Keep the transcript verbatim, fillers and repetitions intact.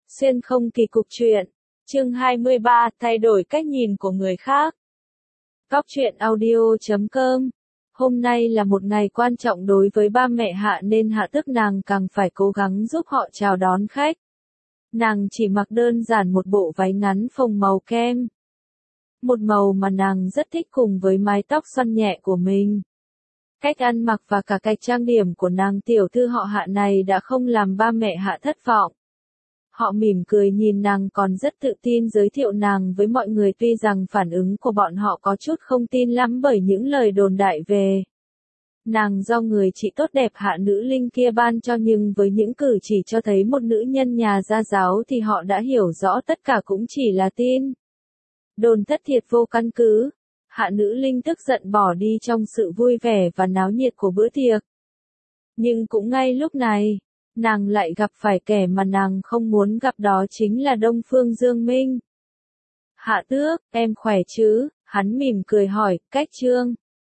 Xuyên không kỳ cục truyện. Chương hai mươi ba, thay đổi cách nhìn của người khác. Góc truyện audio chấm com. Hôm nay là một ngày quan trọng đối với ba mẹ Hạ nên Hạ Tước nàng càng phải cố gắng giúp họ chào đón khách. Nàng chỉ mặc đơn giản một bộ váy ngắn phồng màu kem. Một màu mà nàng rất thích cùng với mái tóc xoăn nhẹ của mình. Cách ăn mặc và cả cách trang điểm của nàng tiểu thư họ Hạ này đã không làm ba mẹ Hạ thất vọng. Họ mỉm cười nhìn nàng còn rất tự tin giới thiệu nàng với mọi người tuy rằng phản ứng của bọn họ có chút không tin lắm bởi những lời đồn đại về nàng do người chị tốt đẹp Hạ Nữ Linh kia ban cho, nhưng với những cử chỉ cho thấy một nữ nhân nhà gia giáo thì họ đã hiểu rõ tất cả cũng chỉ là tin đồn thất thiệt vô căn cứ. Hạ Nữ Linh tức giận bỏ đi trong sự vui vẻ và náo nhiệt của bữa tiệc. Nhưng cũng ngay lúc này, nàng lại gặp phải kẻ mà nàng không muốn gặp, đó chính là Đông Phương Dương Minh. Hạ Tước, em khỏe chứ? Hắn mỉm cười hỏi, cách Trương.